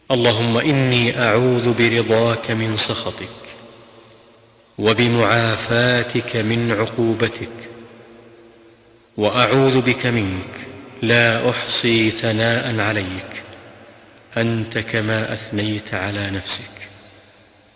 اللهم إني أعوذ برضاك من سخطك وبمعافاتك من عقوبتك، وأعوذ بك منك لا أحصي ثناء عليك أنت كما أثنيت على نفسك.